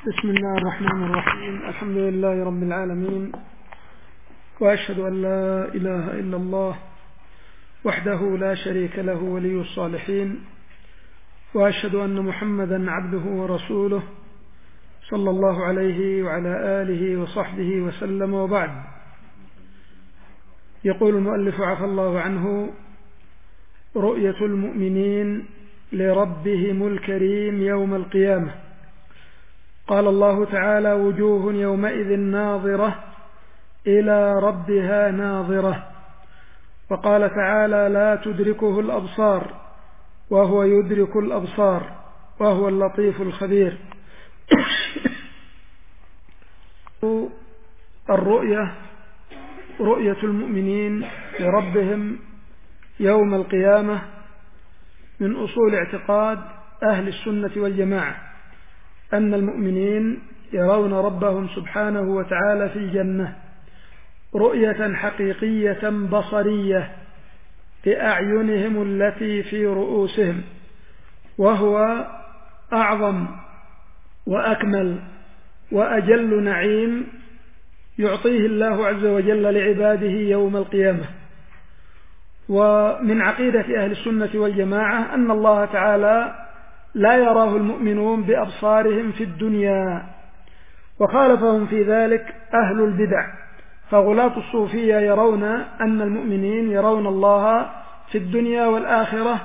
بسم الله الرحمن الرحيم. الحمد لله رب العالمين، وأشهد أن لا إله إلا الله وحده لا شريك له ولي الصالحين، وأشهد أن محمدا عبده ورسوله صلى الله عليه وعلى آله وصحبه وسلم، وبعد. يقول المؤلف عفى الله عنه: رؤية المؤمنين لربهم الكريم يوم القيامة. قال الله تعالى: وجوه يومئذ ناظرة إلى ربها ناظرة. وقال تعالى: لا تدركه الأبصار وهو يدرك الأبصار وهو اللطيف الخبير. الرؤية رؤية المؤمنين لربهم يوم القيامة من أصول اعتقاد أهل السنة والجماعة، أن المؤمنين يرون ربهم سبحانه وتعالى في الجنة رؤية حقيقية بصرية بأعينهم التي في رؤوسهم، وهو أعظم وأكمل وأجل نعيم يعطيه الله عز وجل لعباده يوم القيامة. ومن عقيدة أهل السنة والجماعة أن الله تعالى لا يراه المؤمنون بأبصارهم في الدنيا، وخالفهم في ذلك أهل البدع، فغلاة الصوفية يرون أن المؤمنين يرون الله في الدنيا والآخرة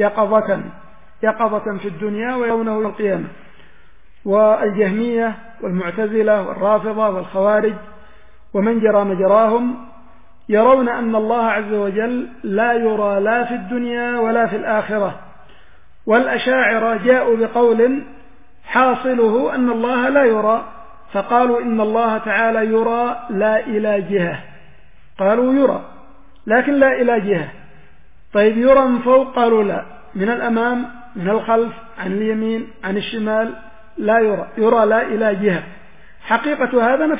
يقظة في الدنيا ويرونه يوم القيامة. والجهمية والمعتزلة والرافضة والخوارج ومن جرى مجراهم يرون أن الله عز وجل لا يرى لا في الدنيا ولا في الآخرة. والأشاعرة جاءوا بقول حاصله أن الله لا يرى، فقالوا إن الله تعالى يرى لا إلى جهة. قالوا يرى لكن لا إلى جهة. طيب يرى من فوق؟ قالوا لا، من الأمام، من الخلف، عن اليمين، عن الشمال، لا يرى، يرى لا إلى جهة. حقيقة هذا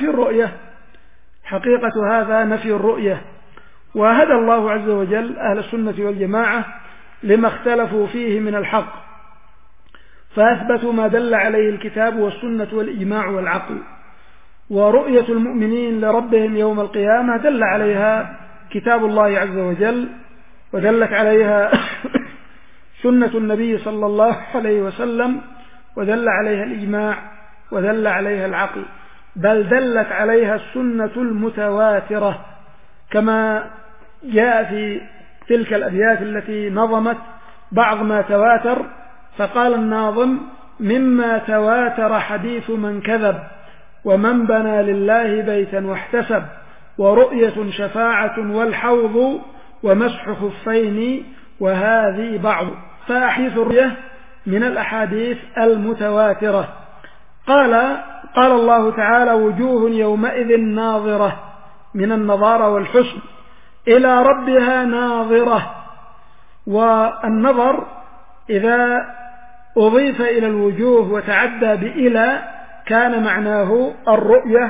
نفي الرؤية. وهدى الله عز وجل أهل السنة والجماعة لما اختلفوا فيه من الحق، فأثبتوا ما دل عليه الكتاب والسنة والإجماع والعقل. ورؤية المؤمنين لربهم يوم القيامة دل عليها كتاب الله عز وجل، ودلت عليها سنة النبي صلى الله عليه وسلم، ودل عليها الإجماع، ودل عليها العقل، بل دلت عليها السنة المتواترة، كما جاء في تلك الأبيات التي نظمت بعض ما تواتر. فقال الناظم: مما تواتر حديث من كذب، ومن بنى لله بيتا واحتسب، ورؤية شفاعة والحوض، ومسح خفين، وهذه بعض. فأحاديث الرؤية من الأحاديث المتواترة. قال الله تعالى: وجوه يومئذ ناظرة، من النظارة والحسن، إلى ربها ناظرة. والنظر إذا أضيف إلى الوجوه وتعدى بإلى كان معناه الرؤية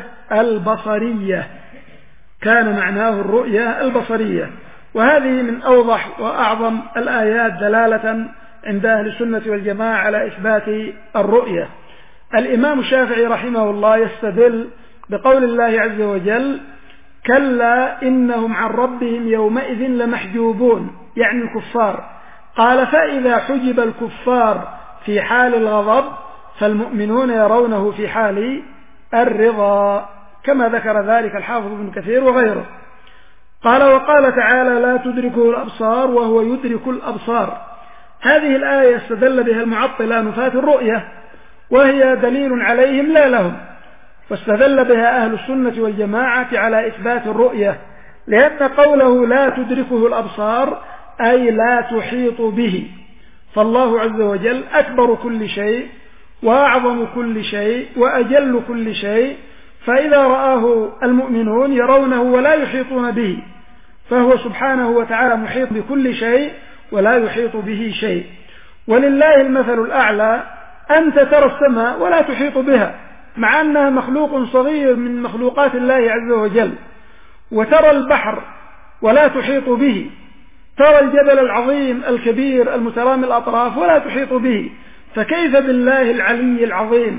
البصرية. وهذه من أوضح وأعظم الآيات دلالة عند أهل السنة والجماعة على إثبات الرؤية. الإمام الشافعي رحمه الله يستدل بقول الله عز وجل: كلا إنهم عن ربهم يومئذ لمحجوبون، يعني الكفار. قال: فإذا حجب الكفار في حال الغضب فالمؤمنون يرونه في حال الرضا، كما ذكر ذلك الحافظ ابن كثير وغيره. وقال تعالى: لا تدركه الأبصار وهو يدرك الأبصار. هذه الآية استدل بها المعطلة نفاة الرؤية، وهي دليل عليهم لا لهم. واستدل بها أهل السنة والجماعة على إثبات الرؤية، لأن قوله لا تدركه الأبصار أي لا تحيط به، فالله عز وجل أكبر كل شيء وأعظم كل شيء وأجل كل شيء، فإذا رآه المؤمنون يرونه ولا يحيطون به، فهو سبحانه وتعالى محيط بكل شيء ولا يحيط به شيء. ولله المثل الأعلى، أنت ترى السماء ولا تحيط بها، مع أنها مخلوق صغير من مخلوقات الله عز وجل، وترى البحر ولا تحيط به، ترى الجبل العظيم الكبير المترامي الأطراف ولا تحيط به، فكيف بالله العلي العظيم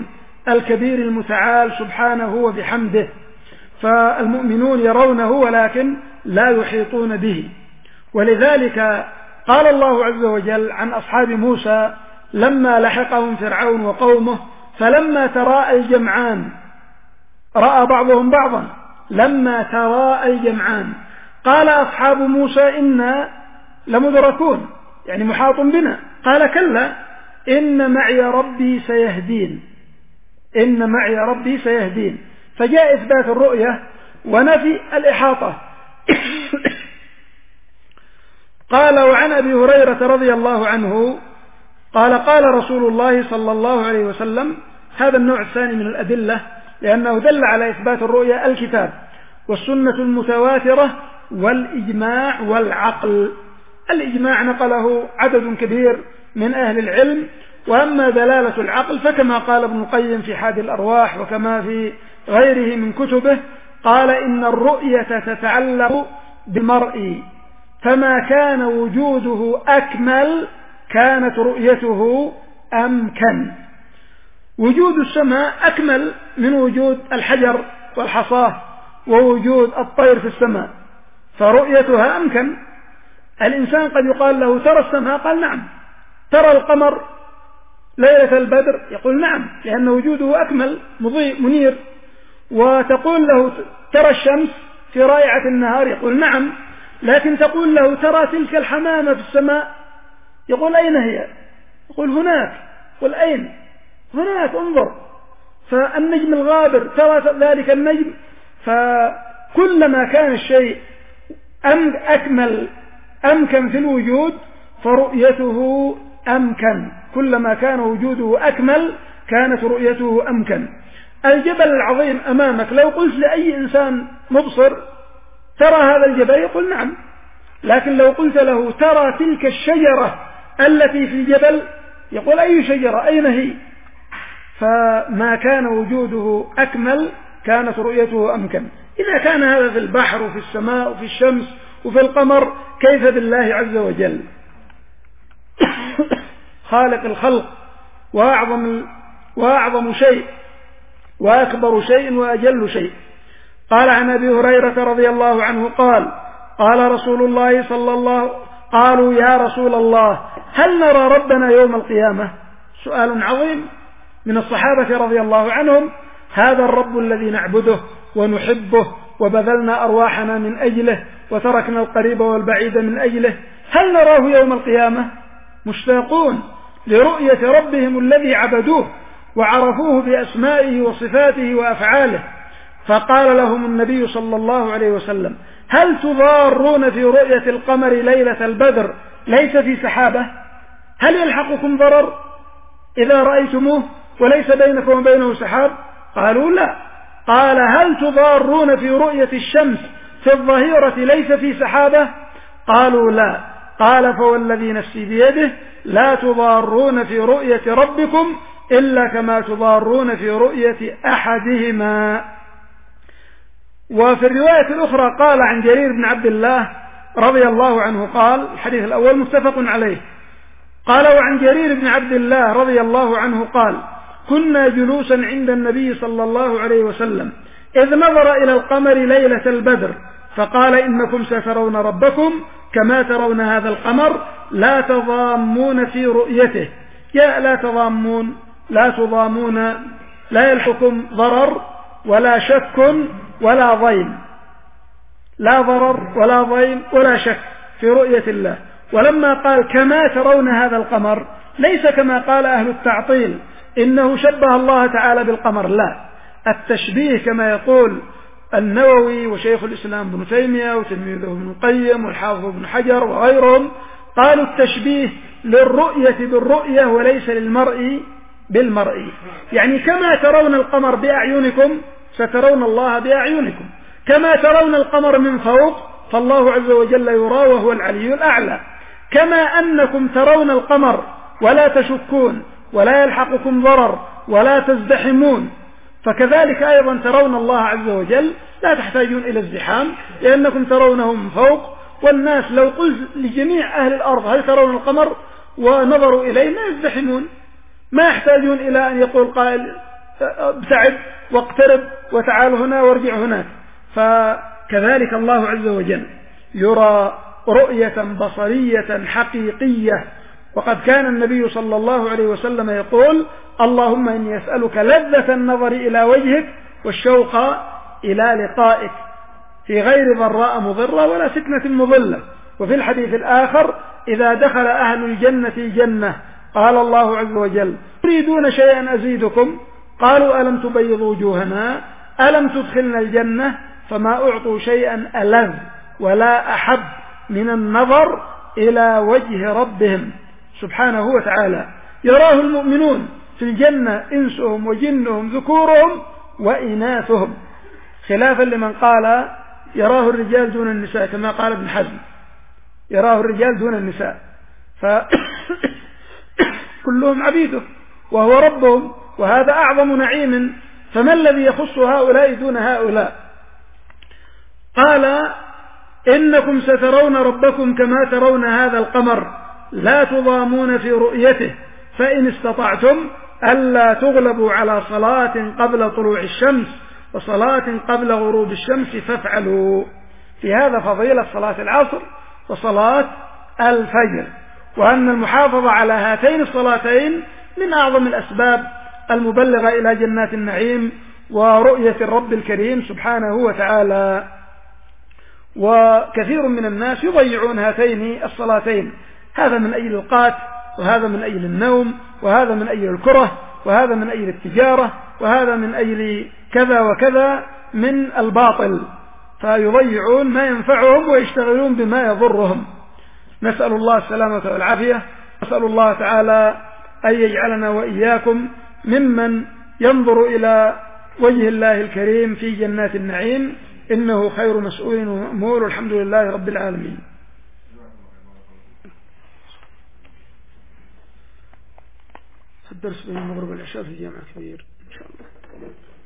الكبير المتعال سبحانه وبحمده، فالمؤمنون يرونه ولكن لا يحيطون به. ولذلك قال الله عز وجل عن أصحاب موسى لما لحقهم فرعون وقومه فلما تراءى الجمعان، رأى بعضهم بعضا، لما تراءى الجمعان قال أصحاب موسى إنا لمدركون، يعني محاط بنا. قال كلا إن معي ربي سيهدين، إن معي ربي سيهدين. فجاء إثبات الرؤية ونفي الإحاطة. قال وعن أبي هريرة رضي الله عنه قال قال رسول الله صلى الله عليه وسلم، هذا النوع الثاني من الأدلة، لأنه دل على إثبات الرؤية الكتاب والسنة المتواترة والإجماع والعقل. الإجماع نقله عدد كبير من أهل العلم، وأما دلالة العقل فكما قال ابن القيم في حاد الأرواح وكما في غيره من كتبه، قال إن الرؤية تتعلق بالمرء، فما كان وجوده أكمل كانت رؤيته أمكن. وجود السماء أكمل من وجود الحجر والحصاة ووجود الطير في السماء، فرؤيتها أمكن. الإنسان قد يقال له ترى السماء، قال نعم. ترى القمر ليلة البدر، يقول نعم، لأن وجوده أكمل مضيء منير. وتقول له ترى الشمس في رائعة النهار، يقول نعم. لكن تقول له ترى تلك الحمامة في السماء، يقول أين هي؟ يقول هناك. يقول أين؟ هناك، انظر. فالنجم الغابر ترى ذلك النجم. فكلما كان الشيء أكمل أمكن في الوجود فرؤيته أمكن، كلما كان وجوده أكمل كانت رؤيته أمكن. الجبل العظيم أمامك، لو قلت لأي إنسان مبصر ترى هذا الجبل، يقول نعم. لكن لو قلت له ترى تلك الشجرة التي في الجبل، يقول أي شجرة؟ أين هي؟ فما كان وجوده أكمل كانت رؤيته أمكن. إذا كان هذا في البحر وفي السماء وفي الشمس وفي القمر، كيف بالله عز وجل خالق الخلق وأعظم شيء وأكبر شيء وأجل شيء. قال عن أبي هريرة رضي الله عنه قال قال رسول الله صلى الله، قالوا يا رسول الله هل نرى ربنا يوم القيامة؟ سؤال عظيم من الصحابة رضي الله عنهم. هذا الرب الذي نعبده ونحبه وبذلنا أرواحنا من أجله وتركنا القريب والبعيد من أجله، هل نراه يوم القيامة؟ مشتاقون لرؤية ربهم الذي عبدوه وعرفوه بأسمائه وصفاته وأفعاله. فقال لهم النبي صلى الله عليه وسلم هل تضارون في رؤية القمر ليلة البدر ليس في سحابة؟ هل يلحقكم ضرر إذا رأيتموه وليس بينكم وبينه سحاب؟ قالوا لا. قال هل تضارون في رؤية الشمس في الظهيرة ليس في سحابة؟ قالوا لا. قال فوالذي نفسي بيده لا تضارون في رؤية ربكم إلا كما تضارون في رؤية أحدهما. وفي الرواية الأخرى قال عن جرير بن عبد الله رضي الله عنه قال، الحديث الأول متفق عليه، قال وعن جرير بن عبد الله رضي الله عنه قال كنا جلوسا عند النبي صلى الله عليه وسلم إذ نظر إلى القمر ليلة البدر فقال إنكم سترون ربكم كما ترون هذا القمر لا تضامون في رؤيته. يا لا تضامون، لا تضامون، لا يلحقكم ضرر ولا شك ولا ضيم، لا ضرر ولا ضيم ولا شك في رؤية الله. ولما قال كما ترون هذا القمر ليس كما قال أهل التعطيل إنه شبه الله تعالى بالقمر، لا، التشبيه كما يقول النووي وشيخ الإسلام ابن تيمية وتلميذه ابن القيم والحافظ ابن حجر وغيرهم، قالوا التشبيه للرؤية بالرؤية وليس للمرء بالمرء. يعني كما ترون القمر بأعينكم سترون الله بأعينكم، كما ترون القمر من فوق فالله عز وجل يرى وهو العلي الأعلى، كما أنكم ترون القمر ولا تشكون ولا يلحقكم ضرر ولا تزدحمون، فكذلك أيضا ترون الله عز وجل لا تحتاجون إلى الزحام لأنكم ترونه من فوق. والناس لو قلت لجميع أهل الأرض هل ترون القمر ونظروا إليه ما يزدحمون، ما يحتاجون إلى أن يقول قائل ابتعد واقترب وتعال هنا وارجع هناك. فكذلك الله عز وجل يرى رؤية بصرية حقيقية. وقد كان النبي صلى الله عليه وسلم يقول: اللهم إني أسألك لذة النظر إلى وجهك والشوق إلى لقائك في غير ضراء مضرة ولا فتنة مضلة. وفي الحديث الآخر: إذا دخل أهل الجنة الجنة قال الله عز وجل: تريدون شيئا أزيدكم؟ قالوا: ألم تبيض وجوهنا؟ ألم تدخلنا الجنة؟ فما أعطوا شيئا ألذ ولا أحب من النظر إلى وجه ربهم سبحانه وتعالى. يراه المؤمنون في الجنة إنسهم وجنهم ذكورهم وإناثهم، خلافا لمن قال يراه الرجال دون النساء، كما قال ابن حزم: يراه الرجال دون النساء، فكلهم عبيده وهو ربهم، وهذا أعظم نعيم، فما الذي يخص هؤلاء دون هؤلاء؟ قال: إنكم سترون ربكم كما ترون هذا القمر لا تضامون في رؤيته، فإن استطعتم ألا تغلبوا على صلاة قبل طلوع الشمس وصلاة قبل غروب الشمس فافعلوا. في هذا فضيلة صلاة العصر وصلاة الفجر، وأن المحافظة على هاتين الصلاتين من أعظم الأسباب المبلغة إلى جنات النعيم ورؤية الرب الكريم سبحانه وتعالى. وكثير من الناس يضيعون هاتين الصلاتين، هذا من أجل القات، وهذا من أجل النوم، وهذا من أجل الكرة، وهذا من أجل التجارة، وهذا من أجل كذا وكذا من الباطل، فيضيعون ما ينفعهم ويشتغلون بما يضرهم. نسأل الله السلامة والعافية. نسأل الله تعالى أن يجعلنا وإياكم ممن ينظر إلى وجه الله الكريم في جنات النعيم، إنه خير مسؤول ومأمور، والحمد لله رب العالمين. الدرس بين المغرب والعشاء في جامع كبير إن شاء الله.